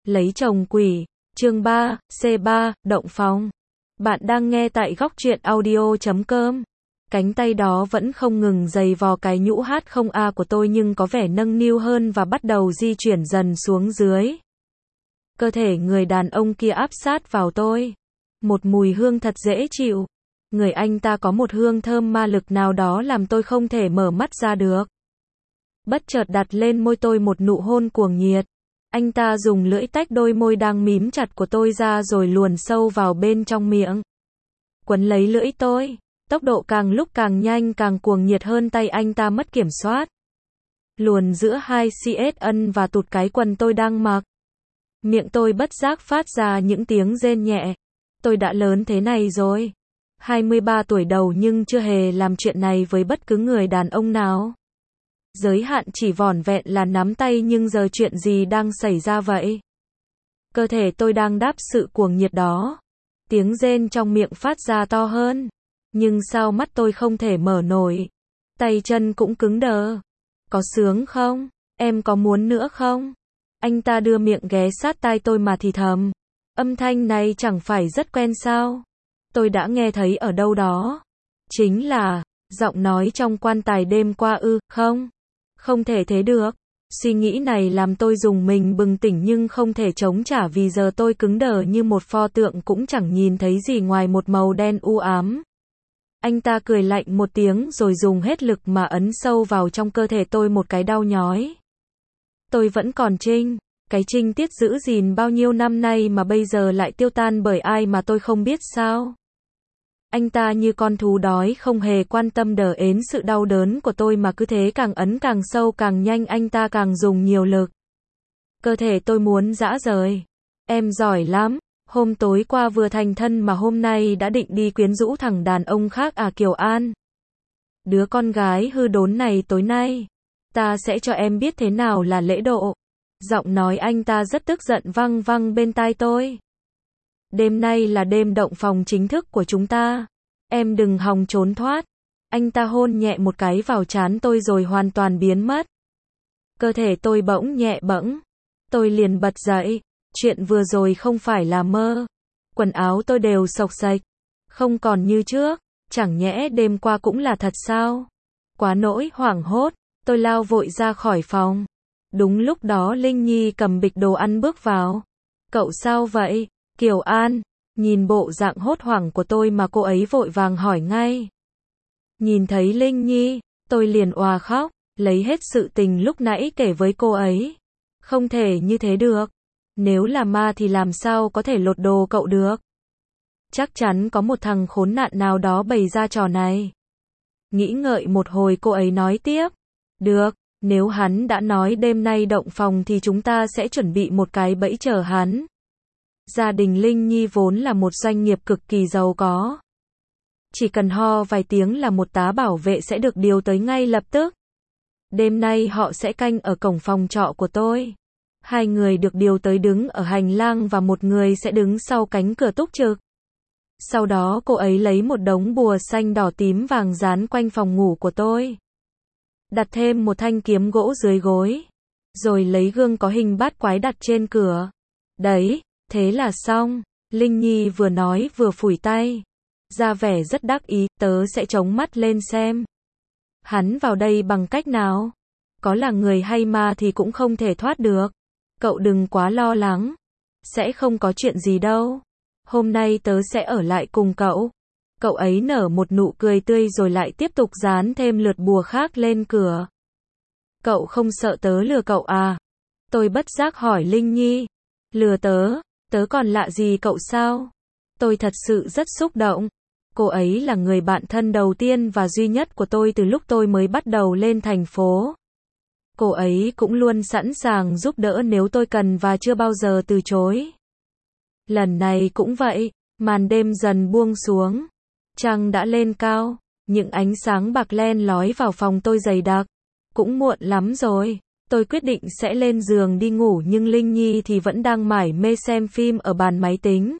Lấy chồng quỷ, chương 3, C3, động phòng. Bạn đang nghe tại góc truyện audio.com. Cánh tay đó vẫn không ngừng giày vò cái nhũ hát không a của tôi nhưng có vẻ nâng niu hơn và bắt đầu di chuyển dần xuống dưới. Cơ thể người đàn ông kia áp sát vào tôi. Một mùi hương thật dễ chịu. Người anh ta có một hương thơm ma lực nào đó làm tôi không thể mở mắt ra được. Bất chợt đặt lên môi tôi một nụ hôn cuồng nhiệt. Anh ta dùng lưỡi tách đôi môi đang mím chặt của tôi ra rồi luồn sâu vào bên trong miệng. Quấn lấy lưỡi tôi. Tốc độ càng lúc càng nhanh càng cuồng nhiệt hơn, tay anh ta mất kiểm soát. Luồn giữa hai CSN và tụt cái quần tôi đang mặc. Miệng tôi bất giác phát ra những tiếng rên nhẹ. Tôi đã lớn thế này rồi. 23 tuổi đầu nhưng chưa hề làm chuyện này với bất cứ người đàn ông nào. Giới hạn chỉ vỏn vẹn là nắm tay nhưng giờ chuyện gì đang xảy ra vậy? Cơ thể tôi đang đáp sự cuồng nhiệt đó. Tiếng rên trong miệng phát ra to hơn. Nhưng sao mắt tôi không thể mở nổi? Tay chân cũng cứng đờ. Có sướng không? Em có muốn nữa không? Anh ta đưa miệng ghé sát tai tôi mà thì thầm. Âm thanh này chẳng phải rất quen sao? Tôi đã nghe thấy ở đâu đó. Chính là giọng nói trong quan tài đêm qua ư? Không. Không thể thế được. Suy nghĩ này làm tôi rùng mình bừng tỉnh nhưng không thể chống trả vì giờ tôi cứng đờ như một pho tượng cũng chẳng nhìn thấy gì ngoài một màu đen u ám. Anh ta cười lạnh một tiếng rồi dùng hết lực mà ấn sâu vào trong cơ thể tôi một cái đau nhói. Tôi vẫn còn cái trinh tiết giữ gìn bao nhiêu năm nay mà bây giờ lại tiêu tan bởi ai mà tôi không biết sao. Anh ta như con thú đói không hề quan tâm đờ ến sự đau đớn của tôi mà cứ thế càng ấn càng sâu càng nhanh, anh ta càng dùng nhiều lực. Cơ thể tôi muốn rã rời. Em giỏi lắm. Hôm tối qua vừa thành thân mà hôm nay đã định đi quyến rũ thằng đàn ông khác à Kiều An? Đứa con gái hư đốn này tối nay. Ta sẽ cho em biết thế nào là lễ độ. Giọng nói anh ta rất tức giận vang vang bên tai tôi. Đêm nay là đêm động phòng chính thức của chúng ta. Em đừng hòng trốn thoát. Anh ta hôn nhẹ một cái vào trán tôi rồi hoàn toàn biến mất. Cơ thể tôi bỗng nhẹ bẫng. Tôi liền bật dậy. Chuyện vừa rồi không phải là mơ. Quần áo tôi đều xộc xệch. Không còn như trước. Chẳng nhẽ đêm qua cũng là thật sao? Quá nỗi hoảng hốt. Tôi lao vội ra khỏi phòng. Đúng lúc đó Linh Nhi cầm bịch đồ ăn bước vào. Cậu sao vậy? Kiều An. Nhìn bộ dạng hốt hoảng của tôi mà cô ấy vội vàng hỏi ngay. Nhìn thấy Linh Nhi, tôi liền òa khóc. Lấy hết sự tình lúc nãy kể với cô ấy. Không thể như thế được. Nếu là ma thì làm sao có thể lột đồ cậu được? Chắc chắn có một thằng khốn nạn nào đó bày ra trò này. Nghĩ ngợi một hồi cô ấy nói tiếp. Được, nếu hắn đã nói đêm nay động phòng thì chúng ta sẽ chuẩn bị một cái bẫy chờ hắn. Gia đình Linh Nhi vốn là một doanh nghiệp cực kỳ giàu có. Chỉ cần ho vài tiếng là một tá bảo vệ sẽ được điều tới ngay lập tức. Đêm nay họ sẽ canh ở cổng phòng trọ của tôi. 2 người được điều tới đứng ở hành lang và một người sẽ đứng sau cánh cửa túc trực. Sau đó cô ấy lấy một đống bùa xanh đỏ tím vàng dán quanh phòng ngủ của tôi. Đặt thêm một thanh kiếm gỗ dưới gối. Rồi lấy gương có hình bát quái đặt trên cửa. Đấy, thế là xong. Linh Nhi vừa nói vừa phủi tay. Ra vẻ rất đắc ý, tớ sẽ chống mắt lên xem. Hắn vào đây bằng cách nào? Có là người hay ma thì cũng không thể thoát được. Cậu đừng quá lo lắng. Sẽ không có chuyện gì đâu. Hôm nay tớ sẽ ở lại cùng cậu. Cậu ấy nở một nụ cười tươi rồi lại tiếp tục dán thêm lượt bùa khác lên cửa. Cậu không sợ tớ lừa cậu à? Tôi bất giác hỏi Linh Nhi. Lừa tớ? Tớ còn lạ gì cậu sao? Tôi thật sự rất xúc động. Cô ấy là người bạn thân đầu tiên và duy nhất của tôi từ lúc tôi mới bắt đầu lên thành phố. Cô ấy cũng luôn sẵn sàng giúp đỡ nếu tôi cần và chưa bao giờ từ chối. Lần này cũng vậy, màn đêm dần buông xuống. Trăng đã lên cao, những ánh sáng bạc len lói vào phòng tôi dày đặc. Cũng muộn lắm rồi, tôi quyết định sẽ lên giường đi ngủ nhưng Linh Nhi thì vẫn đang mải mê xem phim ở bàn máy tính.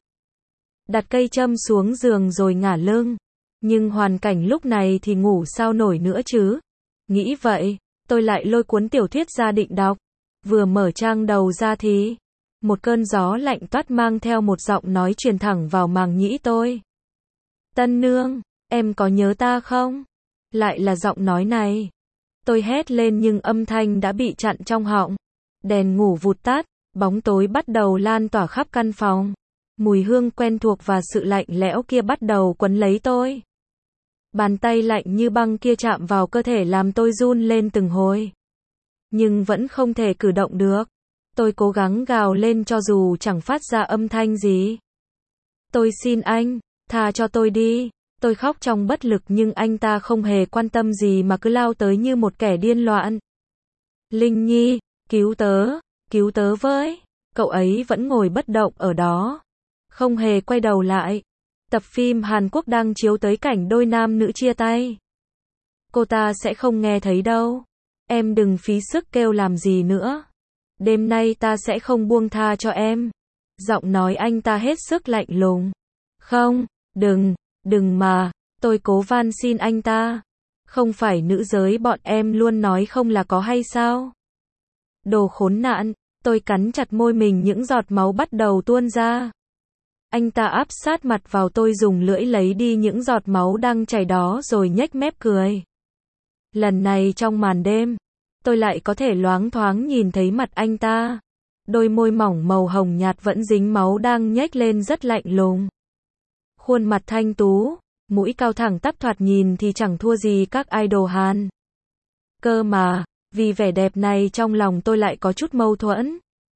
Đặt cây châm xuống giường rồi ngả lưng. Nhưng hoàn cảnh lúc này thì ngủ sao nổi nữa chứ? Nghĩ vậy, tôi lại lôi cuốn tiểu thuyết ra định đọc. Vừa mở trang đầu ra thì Một cơn gió lạnh toát mang theo một giọng nói truyền thẳng vào màng nhĩ tôi. Tân nương, em có nhớ ta không? Lại là giọng nói này. Tôi hét lên nhưng âm thanh đã bị chặn trong họng. Đèn ngủ vụt tắt, bóng tối bắt đầu lan tỏa khắp căn phòng. Mùi hương quen thuộc và sự lạnh lẽo kia bắt đầu quấn lấy tôi. Bàn tay lạnh như băng kia chạm vào cơ thể làm tôi run lên từng hồi. Nhưng vẫn không thể cử động được. Tôi cố gắng gào lên cho dù chẳng phát ra âm thanh gì. Tôi xin anh, tha cho tôi đi. Tôi khóc trong bất lực nhưng anh ta không hề quan tâm gì mà cứ lao tới như một kẻ điên loạn. Linh Nhi, cứu tớ với. Cậu ấy vẫn ngồi bất động ở đó. Không hề quay đầu lại. Tập phim Hàn Quốc đang chiếu tới cảnh đôi nam nữ chia tay. Cô ta sẽ không nghe thấy đâu. Em đừng phí sức kêu làm gì nữa. Đêm nay ta sẽ không buông tha cho em. Giọng nói anh ta hết sức lạnh lùng. Không, đừng mà. Tôi cố van xin anh ta. Không phải nữ giới bọn em luôn nói không là có hay sao? Đồ khốn nạn. Tôi cắn chặt môi mình, những giọt máu bắt đầu tuôn ra. Anh ta áp sát mặt vào tôi, dùng lưỡi lấy đi những giọt máu đang chảy đó rồi nhếch mép cười. Lần này trong màn đêm, tôi lại có thể loáng thoáng nhìn thấy mặt anh ta. Đôi môi mỏng màu hồng nhạt vẫn dính máu đang nhếch lên rất lạnh lùng. Khuôn mặt thanh tú, mũi cao thẳng tắp, thoạt nhìn thì chẳng thua gì các idol Hàn. Cơ mà, vì vẻ đẹp này trong lòng tôi lại có chút mâu thuẫn.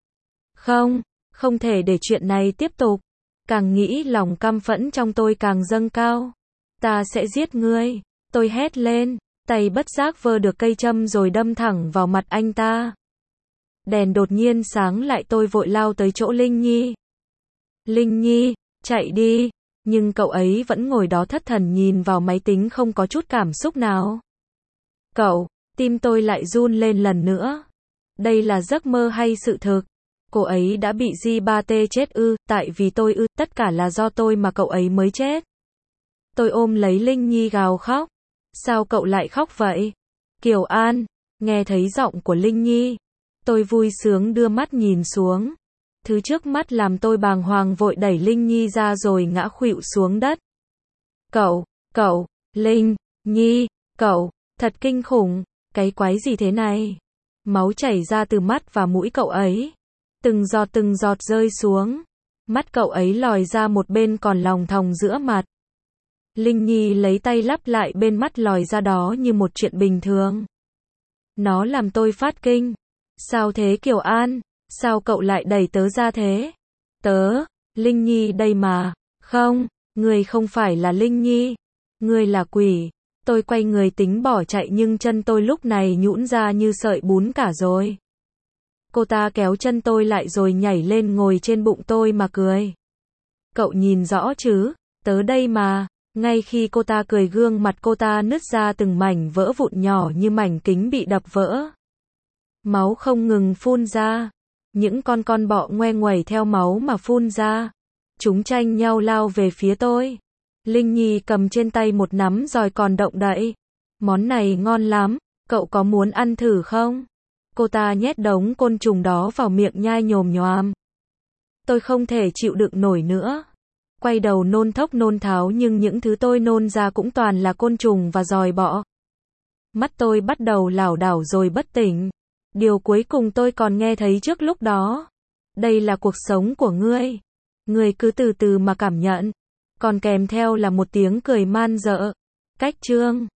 Không thể để chuyện này tiếp tục. Càng nghĩ lòng căm phẫn trong tôi càng dâng cao. Ta sẽ giết ngươi. Tôi hét lên, tay bất giác vơ được cây châm rồi đâm thẳng vào mặt anh ta. Đèn đột nhiên sáng lại, tôi vội lao tới chỗ Linh Nhi. Linh Nhi, chạy đi. Nhưng cậu ấy vẫn ngồi đó thất thần nhìn vào máy tính không có chút cảm xúc nào. Tim tôi lại run lên lần nữa. Đây là giấc mơ hay sự thực? Cô ấy đã bị J3T chết ư? Tại vì tôi ư? Tất cả là do tôi mà cậu ấy mới chết. Tôi ôm lấy Linh Nhi gào khóc. Sao cậu lại khóc vậy? Kiều An, nghe thấy giọng của Linh Nhi. Tôi vui sướng đưa mắt nhìn xuống. Thứ trước mắt làm tôi bàng hoàng, vội đẩy Linh Nhi ra rồi ngã khuỵu xuống đất. Linh Nhi, thật kinh khủng. Cái quái gì thế này? Máu chảy ra từ mắt và mũi cậu ấy. Từng giọt rơi xuống. Mắt cậu ấy lòi ra một bên còn lòng thòng giữa mặt. Linh Nhi lấy tay lắp lại bên mắt lòi ra đó như một chuyện bình thường. Nó làm tôi phát kinh. Sao thế Kiều An? Sao cậu lại đẩy tớ ra thế? Linh Nhi đây mà. Không, người không phải là Linh Nhi. Người là quỷ. Tôi quay người tính bỏ chạy nhưng chân tôi lúc này nhũn ra như sợi bún cả rồi. Cô ta kéo chân tôi lại rồi nhảy lên ngồi trên bụng tôi mà cười. Cậu nhìn rõ chứ? Tớ đây mà. Ngay khi cô ta cười, gương mặt cô ta nứt ra từng mảnh vỡ vụn nhỏ như mảnh kính bị đập vỡ. Máu không ngừng phun ra. Những con bọ ngoe nguẩy theo máu mà phun ra. Chúng tranh nhau lao về phía tôi. Linh Nhi cầm trên tay một nắm giòi còn động đậy. Món này ngon lắm, cậu có muốn ăn thử không? Cô ta nhét đống côn trùng đó vào miệng nhai nhồm nhoàm. Tôi không thể chịu đựng nổi nữa. Quay đầu nôn thốc nôn tháo nhưng những thứ tôi nôn ra cũng toàn là côn trùng và giòi bọ. Mắt tôi bắt đầu lảo đảo rồi bất tỉnh. Điều cuối cùng tôi còn nghe thấy trước lúc đó. Đây là cuộc sống của ngươi. Ngươi cứ từ từ mà cảm nhận. Còn kèm theo là một tiếng cười man dợ. Cách chương